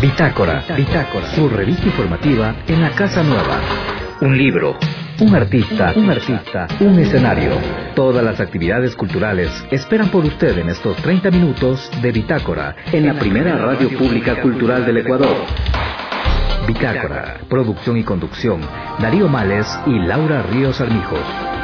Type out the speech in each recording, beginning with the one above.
Bitácora, su revista informativa en la Casa Nueva. Un libro, un artista, un escenario. Todas las actividades culturales esperan por usted en estos 30 minutos de Bitácora, en la primera radio pública cultural del Ecuador. Bitácora, producción y conducción, Darío Males y Laura Ríos Armijos.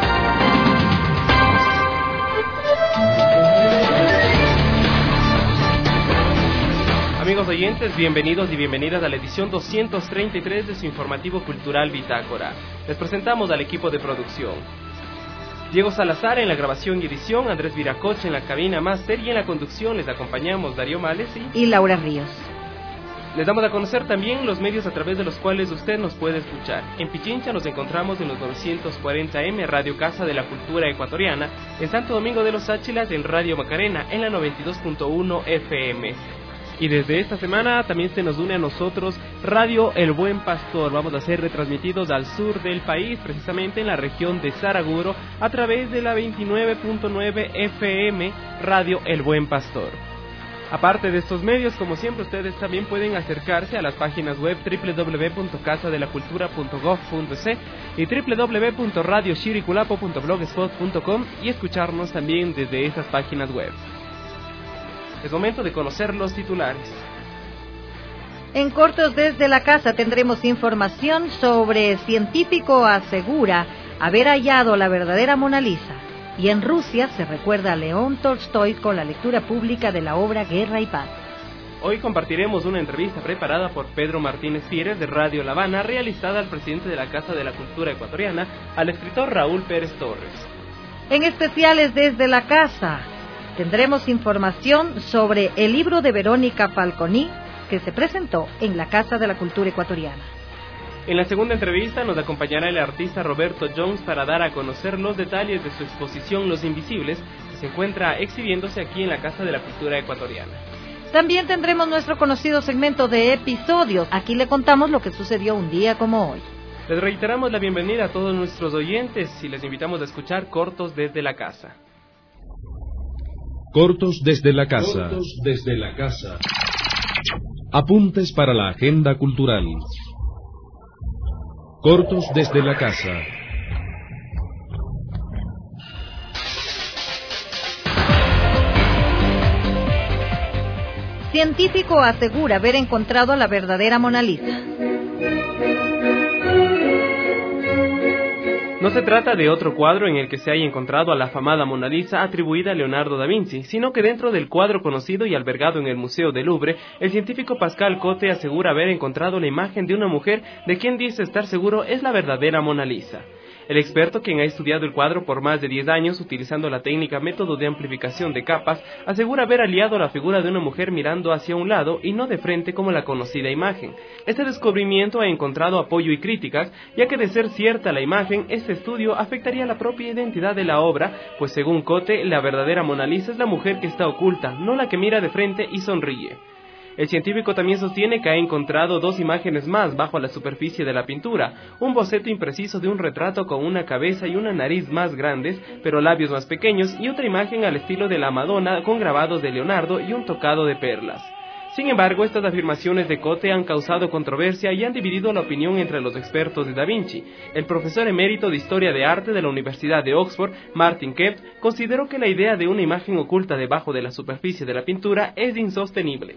Amigos oyentes, bienvenidos y bienvenidas a la edición 233 de su informativo cultural Bitácora. Les presentamos al equipo de producción. Diego Salazar en la grabación y edición, Andrés Viracocha en la cabina máster y en la conducción les acompañamos Darío Males y Laura Ríos. Les damos a conocer también los medios a través de los cuales usted nos puede escuchar. En Pichincha nos encontramos en los 940M, Radio Casa de la Cultura Ecuatoriana, en Santo Domingo de los Áchilas en Radio Macarena, en la 92.1 FM. Y desde esta semana también se nos une a nosotros Radio El Buen Pastor. Vamos a ser retransmitidos al sur del país, precisamente en la región de Saraguro, a través de la 29.9 FM Radio El Buen Pastor. Aparte de estos medios, como siempre, ustedes también pueden acercarse a las páginas web www.casadelacultura.gov.c y www.radioshiriculapo.blogspot.com y escucharnos también desde esas páginas web. Es momento de conocer los titulares. En Cortos desde la Casa tendremos información sobre científico asegura haber hallado la verdadera Mona Lisa. Y en Rusia se recuerda a León Tolstoy con la lectura pública de la obra Guerra y Paz. Hoy compartiremos una entrevista preparada por Pedro Martínez Pires de Radio La Habana, realizada al presidente de la Casa de la Cultura Ecuatoriana, al escritor Raúl Pérez Torres. En especiales desde la Casa tendremos información sobre el libro de Verónica Falconi, que se presentó en la Casa de la Cultura Ecuatoriana. En la segunda entrevista nos acompañará el artista Roberto Jones para dar a conocer los detalles de su exposición Los Invisibles, que se encuentra exhibiéndose aquí en la Casa de la Cultura Ecuatoriana. También tendremos nuestro conocido segmento de episodios. Aquí le contamos lo que sucedió un día como hoy. Les reiteramos la bienvenida a todos nuestros oyentes y les invitamos a escuchar Cortos desde la Casa. Cortos desde la Casa. Apuntes para la agenda cultural. Cortos desde la Casa. Científico asegura haber encontrado la verdadera Mona Lisa. No se trata de otro cuadro en el que se haya encontrado a la afamada Mona Lisa atribuida a Leonardo da Vinci, sino que dentro del cuadro conocido y albergado en el Museo del Louvre, el científico Pascal Cotte asegura haber encontrado la imagen de una mujer de quien dice estar seguro es la verdadera Mona Lisa. El experto, quien ha estudiado el cuadro por más de 10 años utilizando la técnica método de amplificación de capas, asegura haber aliado la figura de una mujer mirando hacia un lado y no de frente como la conocida imagen. Este descubrimiento ha encontrado apoyo y críticas, ya que de ser cierta la imagen, este estudio afectaría la propia identidad de la obra, pues según Cotte, la verdadera Mona Lisa es la mujer que está oculta, no la que mira de frente y sonríe. El científico también sostiene que ha encontrado dos imágenes más bajo la superficie de la pintura, un boceto impreciso de un retrato con una cabeza y una nariz más grandes, pero labios más pequeños, y otra imagen al estilo de la Madonna con grabados de Leonardo y un tocado de perlas. Sin embargo, estas afirmaciones de Cotte han causado controversia y han dividido la opinión entre los expertos de Da Vinci. El profesor emérito de Historia de Arte de la Universidad de Oxford, Martin Kemp, consideró que la idea de una imagen oculta debajo de la superficie de la pintura es insostenible.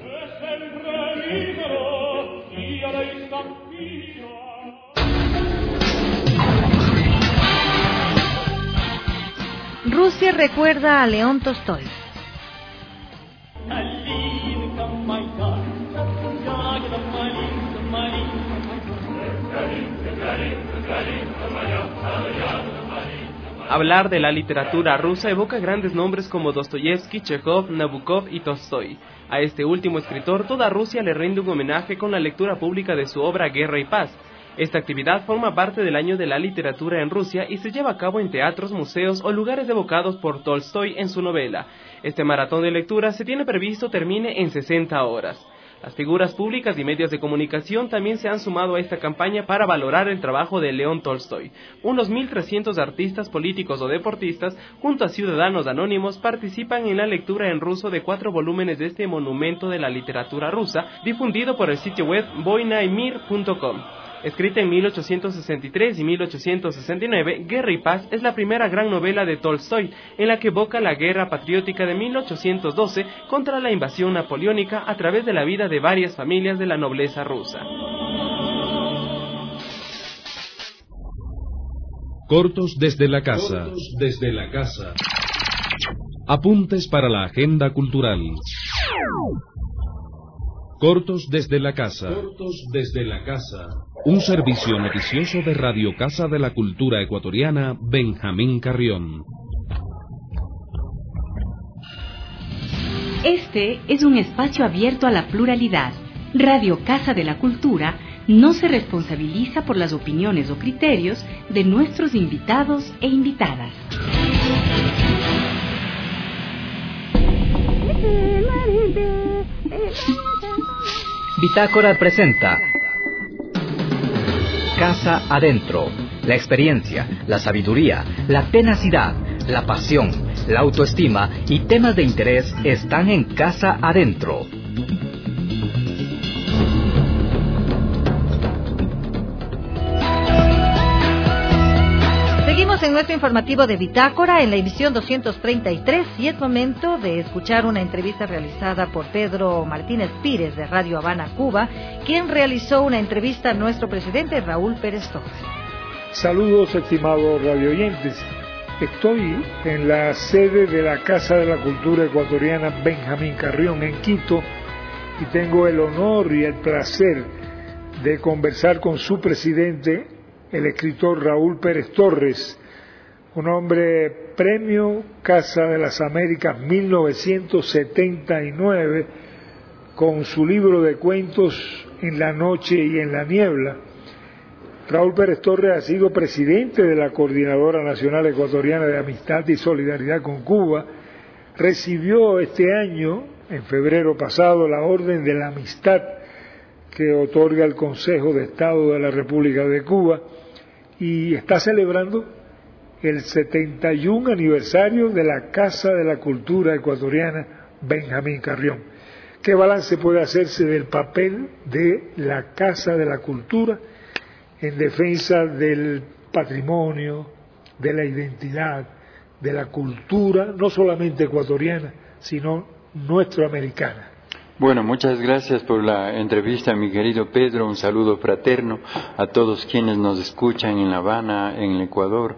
Rusia recuerda a León Tolstoy. Hablar de la literatura rusa evoca grandes nombres como Dostoyevsky, Chekhov, Nabokov y Tolstoy. A este último escritor, toda Rusia le rinde un homenaje con la lectura pública de su obra Guerra y Paz. Esta actividad forma parte del Año de la Literatura en Rusia y se lleva a cabo en teatros, museos o lugares evocados por Tolstoy en su novela. Este maratón de lectura se tiene previsto termine en 60 horas. Las figuras públicas y medios de comunicación también se han sumado a esta campaña para valorar el trabajo de León Tolstoy. Unos 1.300 artistas, políticos o deportistas, junto a ciudadanos anónimos, participan en la lectura en ruso de 4 volúmenes de este monumento de la literatura rusa, difundido por el sitio web voinaymir.com. Escrita en 1863 y 1869, Guerra y Paz es la primera gran novela de Tolstoy, en la que evoca la guerra patriótica de 1812 contra la invasión napoleónica a través de la vida de varias familias de la nobleza rusa. Cortos desde la casa. Apuntes para la agenda cultural. Cortos desde la casa. Un servicio noticioso de Radio Casa de la Cultura Ecuatoriana, Benjamín Carrión. Este es un espacio abierto a la pluralidad. Radio Casa de la Cultura no se responsabiliza por las opiniones o criterios de nuestros invitados e invitadas. Bitácora presenta Casa Adentro. La experiencia, la sabiduría, la tenacidad, la pasión, la autoestima y temas de interés están en Casa Adentro. Seguimos en nuestro informativo de Bitácora en la edición 233 y es momento de escuchar una entrevista realizada por Pedro Martínez Pires de Radio Habana, Cuba, quien realizó una entrevista a nuestro presidente Raúl Pérez Torres. Saludos, estimados radioyentes. Estoy en la sede de la Casa de la Cultura Ecuatoriana Benjamín Carrión en Quito y tengo el honor y el placer de conversar con su presidente, el escritor Raúl Pérez Torres, un hombre premio Casa de las Américas 1979, con su libro de cuentos En la noche y en la niebla. Raúl Pérez Torres ha sido presidente de la Coordinadora Nacional Ecuatoriana de Amistad y Solidaridad con Cuba. Recibió este año, en febrero pasado, la Orden de la Amistad que otorga el Consejo de Estado de la República de Cuba, y está celebrando el 71 aniversario de la Casa de la Cultura Ecuatoriana Benjamín Carrión. ¿Qué balance puede hacerse del papel de la Casa de la Cultura en defensa del patrimonio, de la identidad, de la cultura, no solamente ecuatoriana, sino nuestroamericana? Bueno, muchas gracias por la entrevista, mi querido Pedro. Un saludo fraterno a todos quienes nos escuchan en La Habana, en el Ecuador.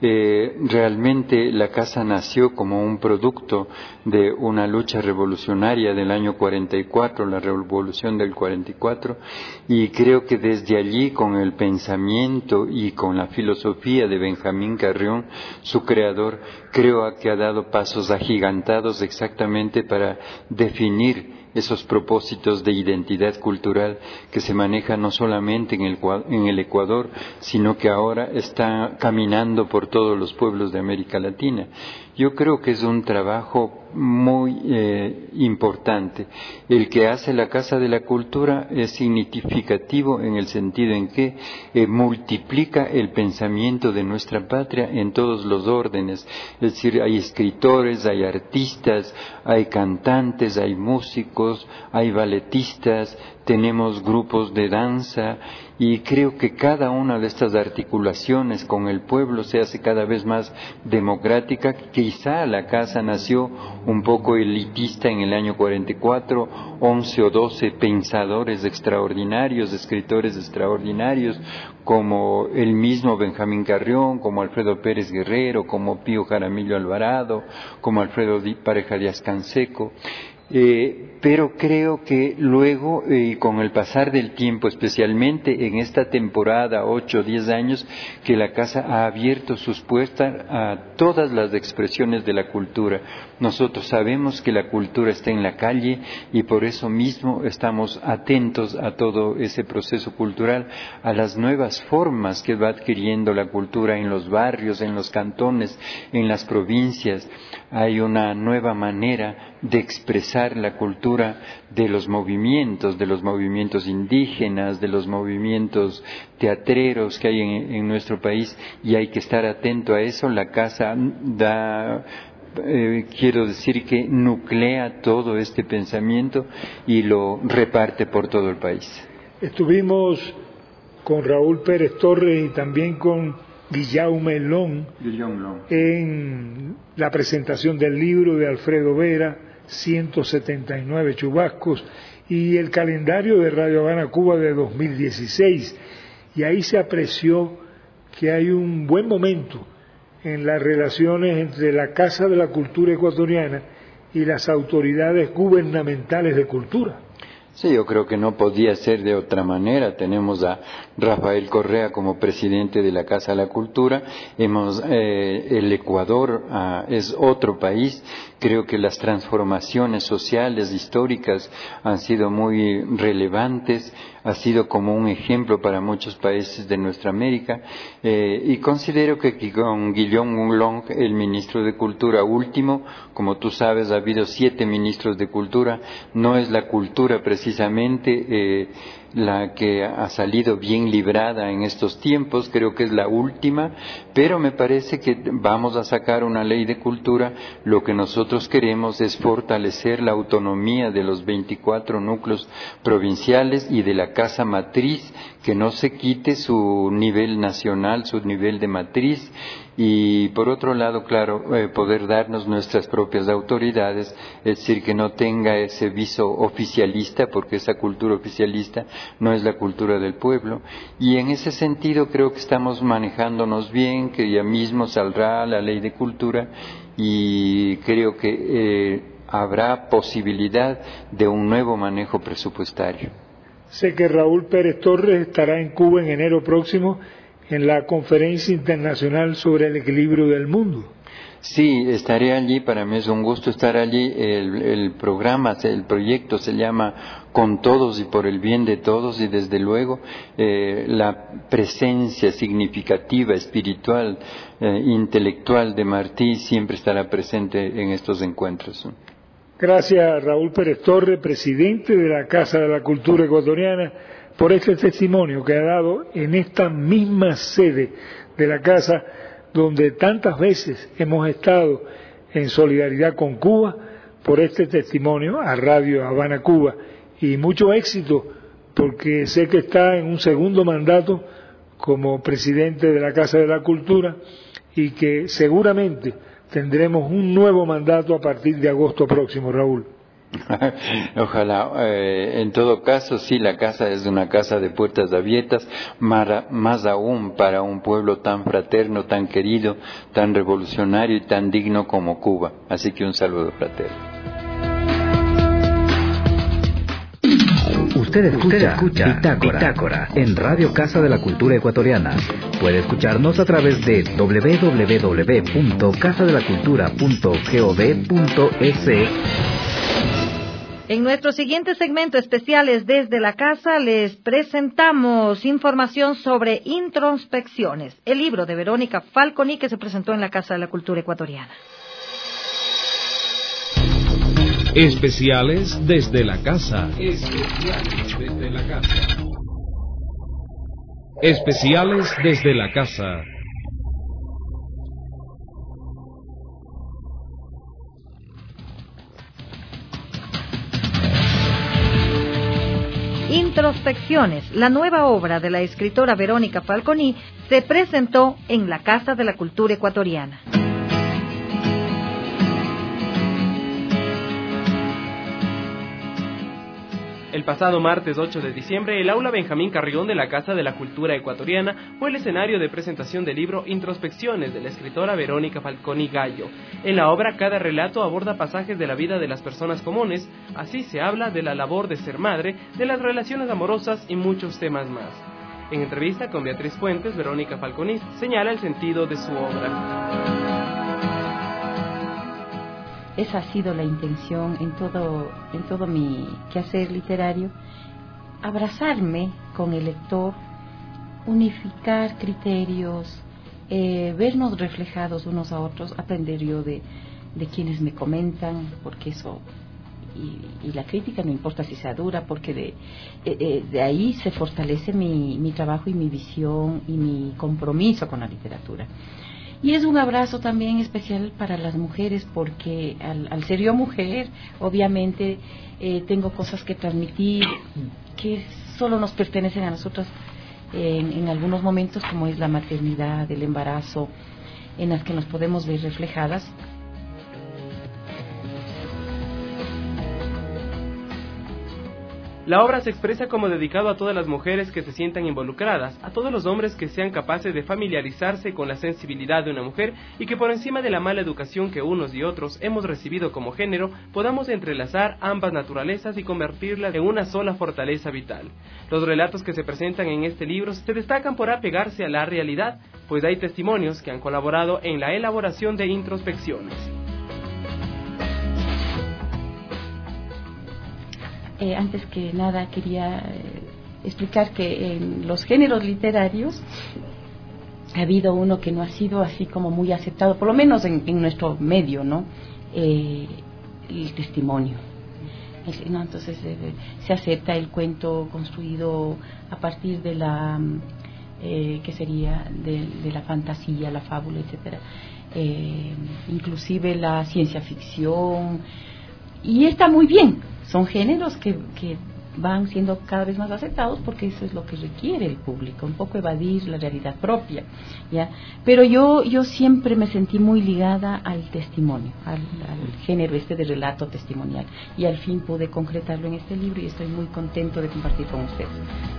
Realmente la casa nació como un producto de una lucha revolucionaria del año 44, la revolución del 44, y creo que desde allí, con el pensamiento y con la filosofía de Benjamín Carrión, su creador, creo que ha dado pasos agigantados exactamente para definir esos propósitos de identidad cultural que se manejan no solamente en el Ecuador, sino que ahora está caminando por todos los pueblos de América Latina. Yo creo que es un trabajo muy importante. El que hace la Casa de la Cultura es significativo en el sentido en que multiplica el pensamiento de nuestra patria en todos los órdenes. Es decir, hay escritores, hay artistas, hay cantantes, hay músicos, hay balletistas, tenemos grupos de danza, y creo que cada una de estas articulaciones con el pueblo se hace cada vez más democrática. Quizá la casa nació un poco elitista en el año 44, 11 o 12 pensadores extraordinarios, escritores extraordinarios, como el mismo Benjamín Carrión, como Alfredo Pérez Guerrero, como Pío Jaramillo Alvarado, como Alfredo Pareja Díaz Canseco. Pero creo que luego, con el pasar del tiempo, especialmente en esta temporada, 8 o 10 años, que la casa ha abierto sus puertas a todas las expresiones de la cultura. Nosotros sabemos que la cultura está en la calle y por eso mismo estamos atentos a todo ese proceso cultural, a las nuevas formas que va adquiriendo la cultura en los barrios, en los cantones, en las provincias. hay una nueva manera de expresar la cultura de los movimientos indígenas, de los movimientos teatreros que hay en nuestro país, y hay que estar atento a eso. La casa quiero decir que nuclea todo este pensamiento y lo reparte por todo el país. Estuvimos con Raúl Pérez Torres y también con Guillaume Long en la presentación del libro de Alfredo Vera, 179 chubascos, y el calendario de Radio Habana Cuba de 2016, y ahí se apreció que hay un buen momento en las relaciones entre la Casa de la Cultura Ecuatoriana y las autoridades gubernamentales de cultura. Sí, yo creo que no podía ser de otra manera. Tenemos a Rafael Correa como presidente de la Casa de la Cultura. El Ecuador es otro país. Creo que las transformaciones sociales, históricas, han sido muy relevantes. Ha sido como un ejemplo para muchos países de nuestra América. Y considero que con Guillaume Long, el ministro de Cultura último, como tú sabes, ha habido 7 ministros de Cultura. No es la cultura precisamente la que ha salido bien librada en estos tiempos, creo que es la última, pero me parece que vamos a sacar una ley de cultura. Lo que nosotros queremos es fortalecer la autonomía de los 24 núcleos provinciales y de la casa matriz, que no se quite su nivel nacional, su nivel de matriz, y por otro lado, claro, poder darnos nuestras propias autoridades, es decir, que no tenga ese viso oficialista, porque esa cultura oficialista no es la cultura del pueblo, y en ese sentido creo que estamos manejándonos bien, que ya mismo saldrá la ley de cultura, y creo que habrá posibilidad de un nuevo manejo presupuestario. Sé que Raúl Pérez Torres estará en Cuba en enero próximo en la Conferencia Internacional sobre el Equilibrio del Mundo. Sí, estaré allí, para mí es un gusto estar allí. El proyecto se llama Con Todos y por el Bien de Todos, y desde luego la presencia significativa, espiritual, intelectual de Martí siempre estará presente en estos encuentros. Gracias a Raúl Pérez Torres, presidente de la Casa de la Cultura Ecuatoriana, por este testimonio que ha dado en esta misma sede de la Casa, donde tantas veces hemos estado en solidaridad con Cuba, por este testimonio a Radio Habana Cuba. Y mucho éxito, porque sé que está en un segundo mandato como presidente de la Casa de la Cultura, y que seguramente tendremos un nuevo mandato a partir de agosto próximo, Raúl. Ojalá. En todo caso, sí, la casa es una casa de puertas abiertas, más aún para un pueblo tan fraterno, tan querido, tan revolucionario y tan digno como Cuba. Así que un saludo fraterno. Usted escucha Bitácora en Radio Casa de la Cultura Ecuatoriana. Puede escucharnos a través de www.casadelacultura.gov.es. En nuestro siguiente segmento especiales desde la casa les presentamos información sobre Introspecciones, el libro de Verónica Falconi que se presentó en la Casa de la Cultura Ecuatoriana. Especiales desde la casa. Especiales desde la casa. Especiales desde la casa. Introspecciones, la nueva obra de la escritora Verónica Falconi, se presentó en la Casa de la Cultura Ecuatoriana. El pasado martes 8 de diciembre, el aula Benjamín Carrión de la Casa de la Cultura Ecuatoriana fue el escenario de presentación del libro Introspecciones de la escritora Verónica Falconi Gallo. En la obra, cada relato aborda pasajes de la vida de las personas comunes. Así se habla de la labor de ser madre, de las relaciones amorosas y muchos temas más. En entrevista con Beatriz Fuentes, Verónica Falconi señala el sentido de su obra. Esa ha sido la intención en todo mi quehacer literario, abrazarme con el lector, unificar criterios, vernos reflejados unos a otros, aprender yo de de quienes me comentan, porque eso, y la crítica no importa si sea dura, porque de ahí se fortalece mi trabajo y mi visión y mi compromiso con la literatura. Y es un abrazo también especial para las mujeres, porque al ser yo mujer, obviamente tengo cosas que transmitir que solo nos pertenecen a nosotras en algunos momentos, como es la maternidad, el embarazo, en las que nos podemos ver reflejadas. La obra se expresa como dedicado a todas las mujeres que se sientan involucradas, a todos los hombres que sean capaces de familiarizarse con la sensibilidad de una mujer y que por encima de la mala educación que unos y otros hemos recibido como género, podamos entrelazar ambas naturalezas y convertirlas en una sola fortaleza vital. Los relatos que se presentan en este libro se destacan por apegarse a la realidad, pues hay testimonios que han colaborado en la elaboración de introspecciones. Antes que nada quería explicar que en los géneros literarios ha habido uno que no ha sido así como muy aceptado, por lo menos en nuestro medio, ¿no? El testimonio. ¿No? Entonces se acepta el cuento construido a partir de la que sería de la fantasía, la fábula, etcétera, inclusive la ciencia ficción, y está muy bien. Son géneros que van siendo cada vez más aceptados porque eso es lo que requiere el público, un poco evadir la realidad propia, ¿ya? Pero yo siempre me sentí muy ligada al testimonio, al género de relato testimonial, y al fin pude concretarlo en este libro y estoy muy contento de compartir con ustedes.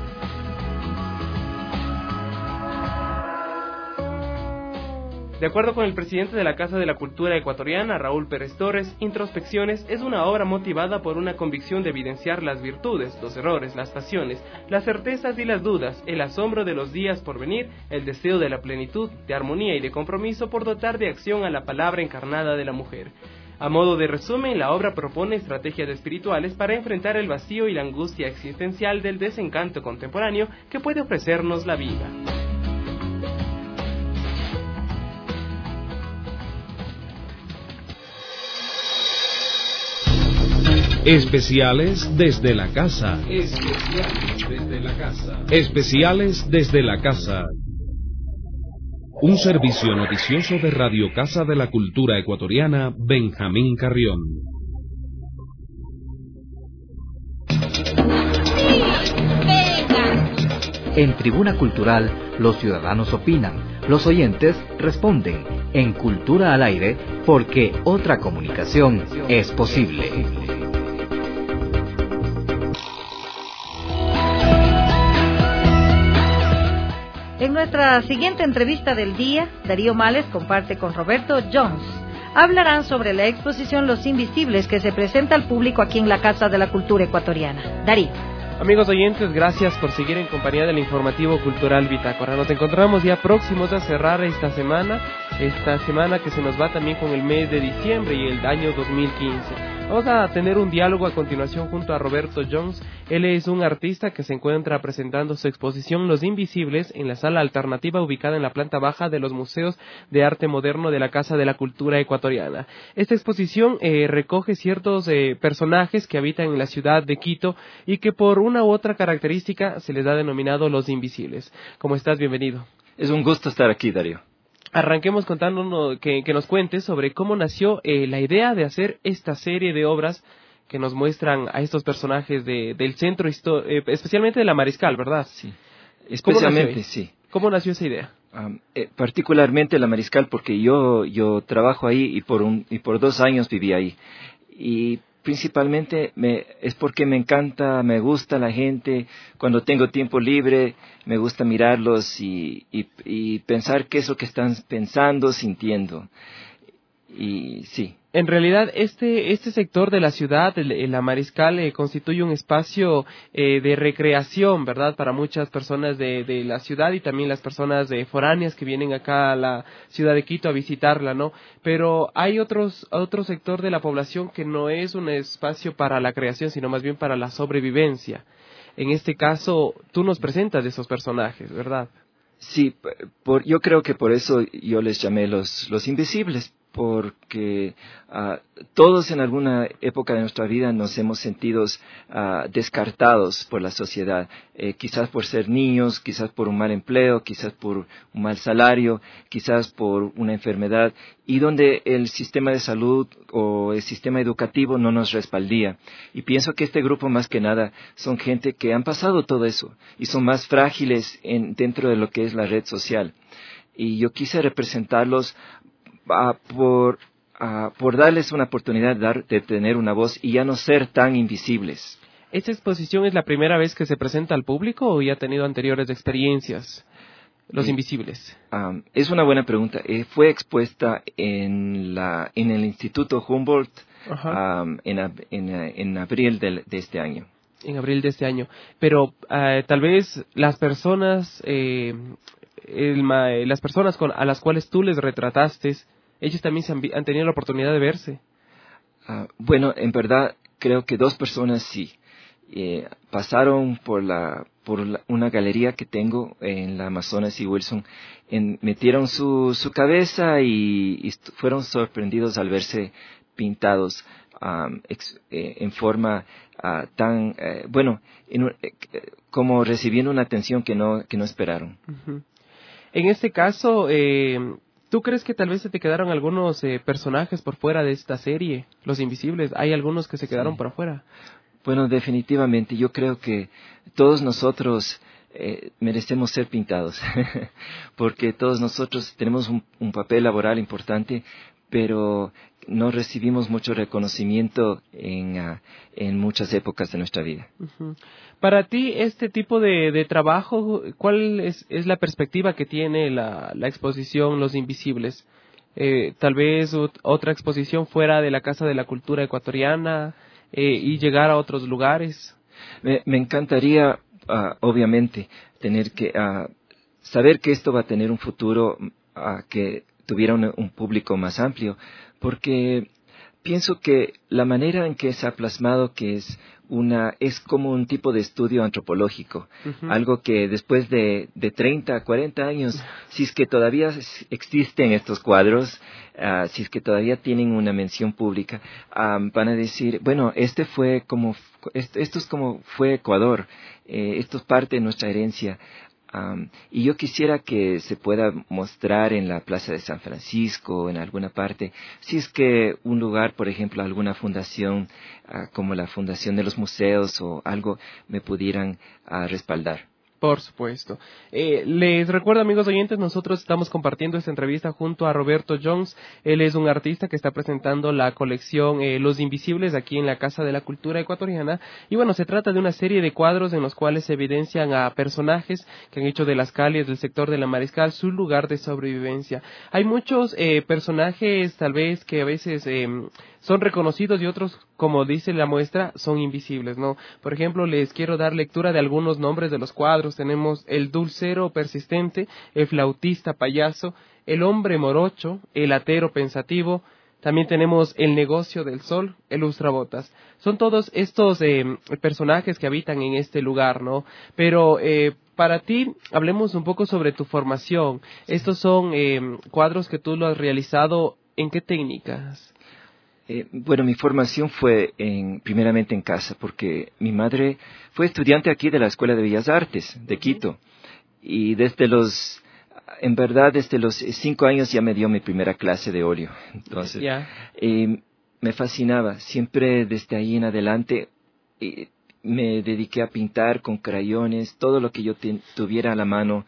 De acuerdo con el presidente de la Casa de la Cultura Ecuatoriana, Raúl Pérez Torres, Introspecciones es una obra motivada por una convicción de evidenciar las virtudes, los errores, las pasiones, las certezas y las dudas, el asombro de los días por venir, el deseo de la plenitud, de armonía y de compromiso por dotar de acción a la palabra encarnada de la mujer. A modo de resumen, la obra propone estrategias espirituales para enfrentar el vacío y la angustia existencial del desencanto contemporáneo que puede ofrecernos la vida. Especiales desde la casa. Especiales desde la casa. Especiales desde la casa. Un servicio noticioso de Radio Casa de la Cultura Ecuatoriana, Benjamín Carrión. En Tribuna Cultural, los ciudadanos opinan, los oyentes responden. En Cultura al Aire, porque otra comunicación es posible. En nuestra siguiente entrevista del día, Darío Males comparte con Roberto Jones. Hablarán sobre la exposición Los Invisibles que se presenta al público aquí en la Casa de la Cultura Ecuatoriana. Darío. Amigos oyentes, gracias por seguir en compañía del informativo cultural Bitácora. Nos encontramos ya próximos a cerrar esta semana que se nos va también con el mes de diciembre y el año 2015. Vamos a tener un diálogo a continuación junto a Roberto Jones. Él es un artista que se encuentra presentando su exposición Los Invisibles en la sala alternativa ubicada en la planta baja de los Museos de Arte Moderno de la Casa de la Cultura Ecuatoriana. Esta exposición recoge ciertos personajes que habitan en la ciudad de Quito y que por una u otra característica se les ha denominado Los Invisibles. ¿Cómo estás? Bienvenido. Es un gusto estar aquí, Darío. Arranquemos contándonos que nos cuentes sobre cómo nació la idea de hacer esta serie de obras que nos muestran a estos personajes del centro, especialmente de la Mariscal, ¿verdad? Sí, especialmente, sí. ¿Cómo nació esa idea? Particularmente la Mariscal, porque yo trabajo ahí y por 2 años viví ahí. Y principalmente es porque me encanta, me gusta la gente. Cuando tengo tiempo libre, me gusta mirarlos y pensar qué es lo que están pensando, sintiendo. Y sí. En realidad, este sector de la ciudad, la Mariscal, constituye un espacio de recreación, ¿verdad?, para muchas personas de la ciudad y también las personas foráneas que vienen acá a la ciudad de Quito a visitarla, ¿no? Pero hay otro sector de la población que no es un espacio para la creación, sino más bien para la sobrevivencia. En este caso, tú nos presentas de esos personajes, ¿verdad? Sí, yo creo que por eso yo les llamé los invisibles, porque todos en alguna época de nuestra vida nos hemos sentido descartados por la sociedad, quizás por ser niños, quizás por un mal empleo, quizás por un mal salario, quizás por una enfermedad, y donde el sistema de salud o el sistema educativo no nos respaldía. Y pienso que este grupo más que nada son gente que han pasado todo eso y son más frágiles dentro de lo que es la red social. Y yo quise representarlos por darles una oportunidad de tener una voz y ya no ser tan invisibles. ¿Esta exposición es la primera vez que se presenta al público o ya ha tenido anteriores experiencias, Los Invisibles? Es una buena pregunta. Fue expuesta en el Instituto Humboldt en abril de este año. En abril de este año. Pero tal vez las personas, las personas a las cuales tú les retrataste, ellos también han tenido la oportunidad de verse. Bueno, en verdad creo que 2 personas sí. Pasaron por una galería que tengo en la Amazonas y Wilson, metieron su cabeza y fueron sorprendidos al verse pintados en forma tan, como recibiendo una atención que no esperaron. Uh-huh. En este caso, ¿tú crees que tal vez se te quedaron algunos personajes por fuera de esta serie, Los Invisibles? ¿Hay algunos que se quedaron por afuera? Bueno, definitivamente. Yo creo que todos nosotros merecemos ser pintados, porque todos nosotros tenemos un papel laboral importante, pero no recibimos mucho reconocimiento en muchas épocas de nuestra vida. Uh-huh. Para ti, este tipo de trabajo, ¿cuál es la perspectiva que tiene la exposición Los Invisibles? Tal vez otra exposición fuera de la Casa de la Cultura Ecuatoriana y llegar a otros lugares. Me encantaría, obviamente, tener que saber que esto va a tener un futuro que tuviera un público más amplio, porque pienso que la manera en que se ha plasmado que es como un tipo de estudio antropológico, uh-huh. Algo que después de 30, 40 años, si es que todavía existen estos cuadros, si es que todavía tienen una mención pública, van a decir, bueno, esto es como fue Ecuador, esto es parte de nuestra herencia. Y yo quisiera que se pueda mostrar en la Plaza de San Francisco, en alguna parte, si es que un lugar, por ejemplo, alguna fundación, como la Fundación de los Museos o algo, me pudieran respaldar. Por supuesto. Les recuerdo, amigos oyentes, nosotros estamos compartiendo esta entrevista junto a Roberto Jones. Él es un artista que está presentando la colección Los Invisibles aquí en la Casa de la Cultura Ecuatoriana. Y bueno, se trata de una serie de cuadros en los cuales se evidencian a personajes que han hecho de las calles del sector de la Mariscal su lugar de sobrevivencia. Hay muchos personajes, tal vez, que a veces son reconocidos y otros, como dice la muestra, son invisibles, ¿no? Por ejemplo, les quiero dar lectura de algunos nombres de los cuadros. Tenemos el dulcero persistente, el flautista payaso, el hombre morocho, el atero pensativo. También tenemos el negocio del sol, el lustrabotas. Son todos estos personajes que habitan en este lugar, ¿no? Pero para ti, hablemos un poco sobre tu formación. Estos son cuadros que tú lo has realizado, ¿en qué técnicas? Bueno, mi formación fue primeramente en casa, porque mi madre fue estudiante aquí de la Escuela de Bellas Artes de Quito, y desde los 5 años ya me dio mi primera clase de óleo. Entonces, me fascinaba. Siempre desde ahí en adelante me dediqué a pintar con crayones, todo lo que yo tuviera a la mano.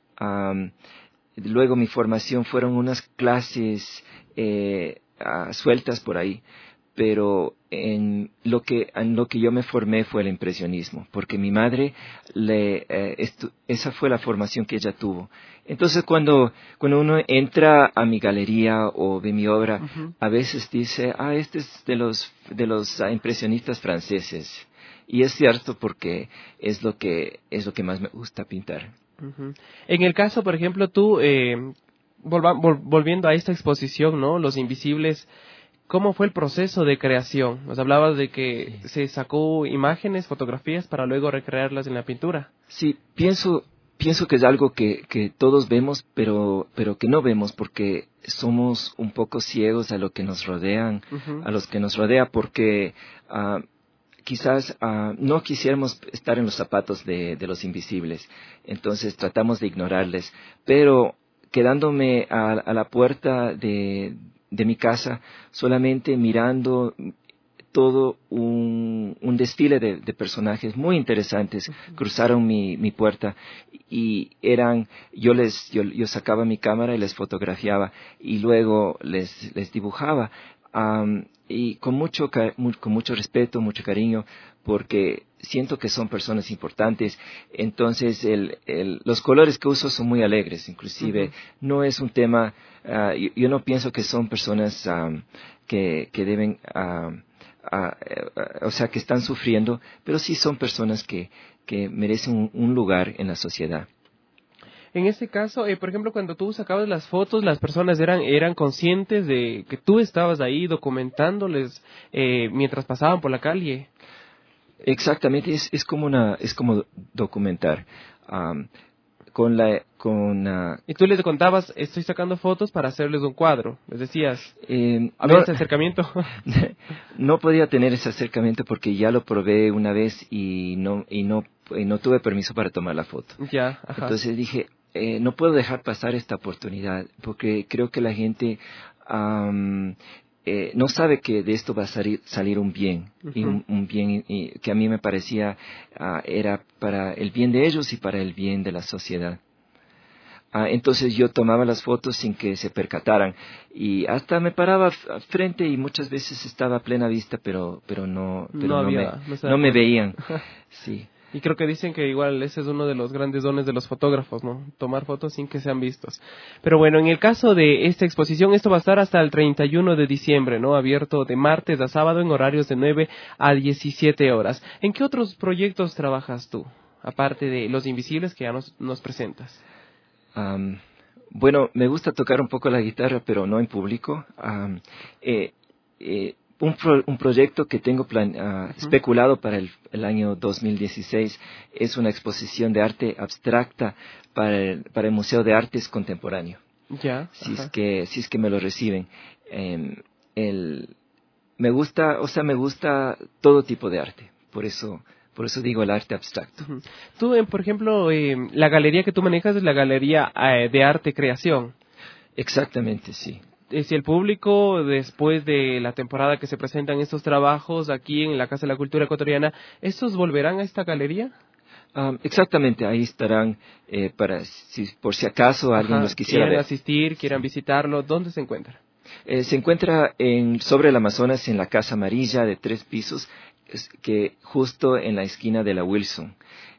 Luego mi formación fueron unas clases sueltas por ahí, pero en lo que yo me formé fue el impresionismo, porque mi madre esa fue la formación que ella tuvo. Entonces cuando uno entra a mi galería o ve mi obra, uh-huh. A veces dice, este es de los impresionistas franceses, y es cierto, porque es lo que más me gusta pintar. Uh-huh. En el caso, por ejemplo, tú volviendo a esta exposición, ¿no? Los Invisibles, ¿cómo fue el proceso de creación? Nos hablabas de que se sacó imágenes, fotografías para luego recrearlas en la pintura. Sí, pienso pienso que es algo que todos vemos, pero que no vemos porque somos un poco ciegos a lo que nos rodean, a los que nos rodea, porque quizás no quisiéramos estar en los zapatos de los invisibles, entonces tratamos de ignorarles, pero quedándome a la puerta de mi casa, solamente mirando todo un desfile de personajes muy interesantes, cruzaron mi puerta y yo sacaba mi cámara y les fotografiaba y luego les dibujaba, y con mucho respeto, mucho cariño, porque siento que son personas importantes. Entonces los colores que uso son muy alegres, inclusive no es un tema, yo no pienso que son personas que deben, o sea, que están sufriendo, pero sí son personas que merecen un lugar en la sociedad. En este caso, por ejemplo, cuando tú sacabas las fotos, las personas eran conscientes de que tú estabas ahí documentándoles mientras pasaban por la calle. Exactamente, es como documentar. Y tú les contabas, estoy sacando fotos para hacerles un cuadro. Les decías, ¿había ese acercamiento? No podía tener ese acercamiento porque ya lo probé una vez y no tuve permiso para tomar la foto. Ya, ajá. Entonces dije, no puedo dejar pasar esta oportunidad porque creo que la gente no sabe que de esto va a salir un bien, y un bien que a mí me parecía era para el bien de ellos y para el bien de la sociedad. Entonces yo tomaba las fotos sin que se percataran y hasta me paraba frente y muchas veces estaba a plena vista, pero no me veían. Sí. Y creo que dicen que igual ese es uno de los grandes dones de los fotógrafos, ¿no? Tomar fotos sin que sean vistos. Pero bueno, en el caso de esta exposición, esto va a estar hasta el 31 de diciembre, ¿no? Abierto de martes a sábado en horarios de 9 a 17 horas. ¿En qué otros proyectos trabajas tú? Aparte de Los Invisibles que ya nos presentas. Bueno, me gusta tocar un poco la guitarra, pero no en público. Un proyecto que tengo especulado para el año 2016 es una exposición de arte abstracta para el Museo de Artes Contemporáneo. Ya. Si es que me lo reciben. Me gusta todo tipo de arte. Por eso digo el arte abstracto. Tú, por ejemplo, la galería que tú manejas es la Galería de Arte Creación. Exactamente, sí. Si el público, después de la temporada que se presentan estos trabajos aquí en la Casa de la Cultura Ecuatoriana, ¿estos volverán a esta galería? Exactamente, ahí estarán por si acaso alguien los quisiera ver. Quieran asistir, quieran visitarlo, ¿dónde se encuentra? Se encuentra sobre el Amazonas en la Casa Amarilla de 3 pisos, que justo en la esquina de la Wilson.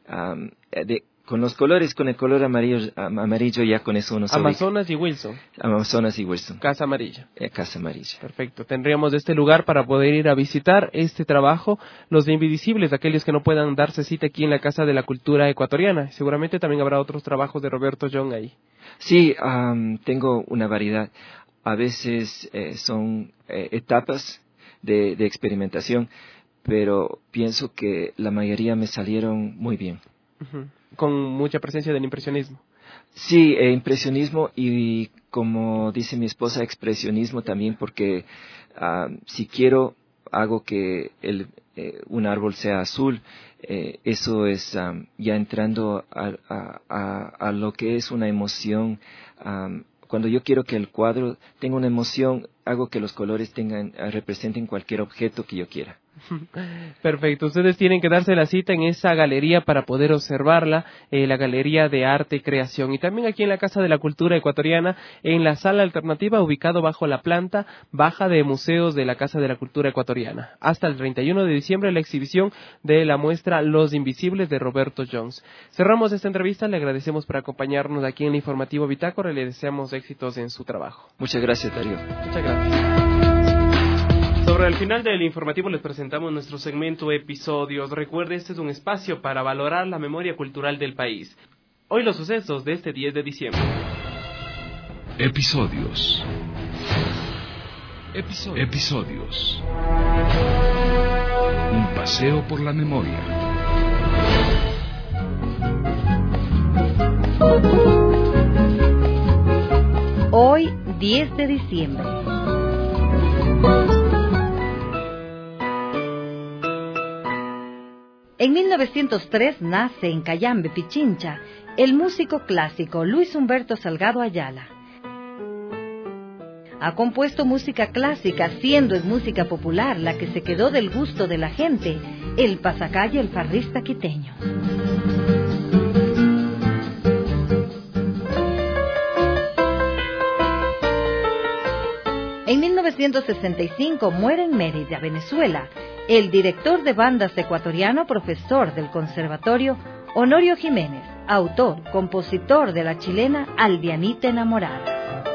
Con los colores, con el color amarillo ya con eso uno sabe. Amazonas y Wilson. Amazonas y Wilson. Casa Amarilla. Casa Amarilla. Perfecto. Tendríamos este lugar para poder ir a visitar este trabajo, Los Invisibles, aquellos que no puedan darse cita aquí en la Casa de la Cultura Ecuatoriana. Seguramente también habrá otros trabajos de Roberto Young ahí. Sí, tengo una variedad. A veces son etapas de experimentación, pero pienso que la mayoría me salieron muy bien. Con mucha presencia del impresionismo. Sí, impresionismo y, como dice mi esposa, expresionismo también, porque si quiero, hago que un árbol sea azul. Eso es ya entrando a lo que es una emoción. Cuando yo quiero que el cuadro tenga una emoción, hago que los colores representen cualquier objeto que yo quiera. Perfecto, ustedes tienen que darse la cita en esa galería para poder observarla, la Galería de Arte y Creación, y también aquí en la Casa de la Cultura Ecuatoriana, en la sala alternativa ubicado bajo la planta baja de museos de la Casa de la Cultura Ecuatoriana. Hasta el 31 de diciembre la exhibición de la muestra Los Invisibles de Roberto Jones. Cerramos esta entrevista, le agradecemos por acompañarnos aquí en el Informativo Bitácora y le deseamos éxitos en su trabajo. Muchas gracias, Darío. Muchas gracias. Sobre el final del informativo les presentamos nuestro segmento Episodios. Recuerde, este es un espacio para valorar la memoria cultural del país. Hoy los sucesos de este 10 de diciembre. Episodios. Un paseo por la memoria. 10 de diciembre. En 1903 nace en Cayambe, Pichincha, el músico clásico Luis Humberto Salgado Ayala. Ha compuesto música clásica, siendo en música popular la que se quedó del gusto de la gente, el pasacalle, el farrista quiteño. En 1965 muere en Mérida, Venezuela, el director de bandas ecuatoriano, profesor del Conservatorio, Honorio Jiménez, autor, compositor de la chilena Aldeanita Enamorada.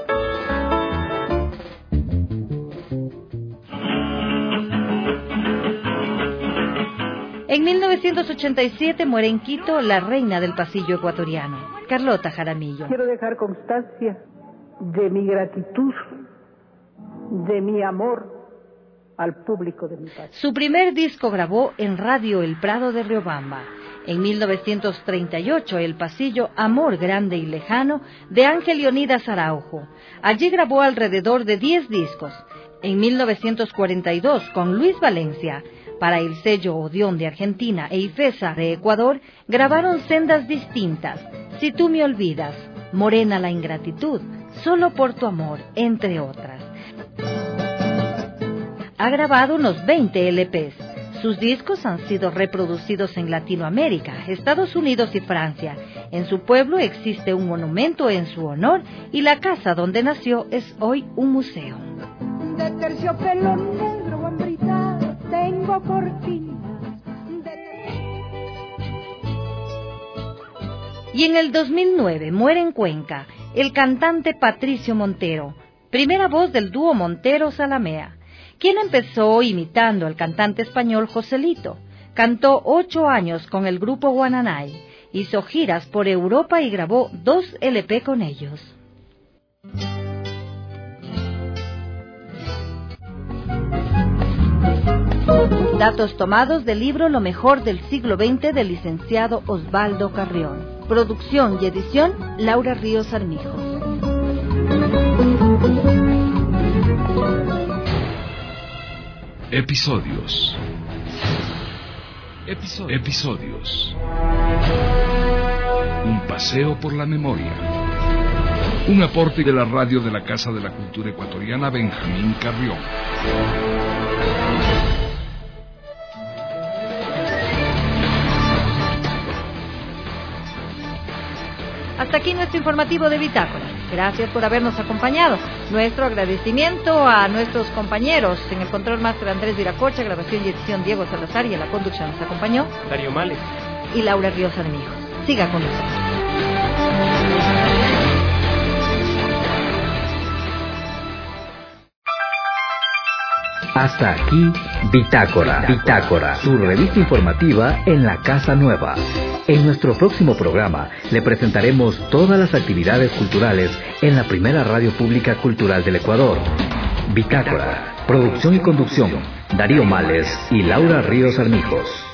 En 1987 muere en Quito la reina del pasillo ecuatoriano, Carlota Jaramillo. Quiero dejar constancia de mi gratitud, de mi amor al público de mi país. Su primer disco grabó en Radio El Prado de Riobamba. En 1938, el pasillo Amor Grande y Lejano de Ángel Leonidas Araujo. Allí grabó alrededor de 10 discos. En 1942, con Luis Valencia, para el sello Odeón de Argentina e IFESA de Ecuador, grabaron sendas distintas, Si tú me olvidas, Morena la ingratitud, Solo por tu amor, entre otras. Ha grabado unos 20 LPs. Sus discos han sido reproducidos en Latinoamérica, Estados Unidos y Francia. En su pueblo existe un monumento en su honor y la casa donde nació es hoy un museo. De terciopelo negro, hambrita, tengo cortinas. Y en el 2009 muere en Cuenca el cantante Patricio Montero, primera voz del dúo Montero-Zalamea, quien empezó imitando al cantante español Joselito. Cantó 8 años con el grupo Guananay, hizo giras por Europa y grabó 2 LP con ellos. Datos tomados del libro Lo mejor del siglo XX del licenciado Osvaldo Carrión. Producción y edición Laura Ríos Armijos. Episodios. Un paseo por la memoria. Un aporte de la radio de la Casa de la Cultura Ecuatoriana Benjamín Carrión. Hasta aquí nuestro informativo de Bitácora. Gracias por habernos acompañado. Nuestro agradecimiento a nuestros compañeros. En el control máster Andrés Viracocha, grabación y edición Diego Salazar, y en la conducción nos acompañó Darío Males y Laura Ríos Armijos. Siga con nosotros. Hasta aquí Bitácora, su revista informativa en la Casa Nueva. En nuestro próximo programa le presentaremos todas las actividades culturales en la primera radio pública cultural del Ecuador. Bitácora, producción y conducción, Darío Males y Laura Ríos Armijos.